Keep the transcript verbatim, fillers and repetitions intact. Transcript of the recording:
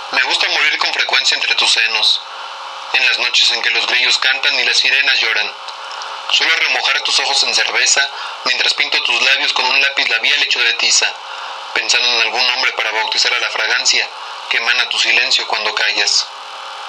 Me gusta morir con frecuencia entre tus senos, en las noches en que los grillos cantan y las sirenas lloran. Suelo remojar tus ojos en cerveza mientras pinto tus labios con un lápiz labial hecho de tiza, pensando en algún nombre para bautizar a la fragancia que emana tu silencio cuando callas.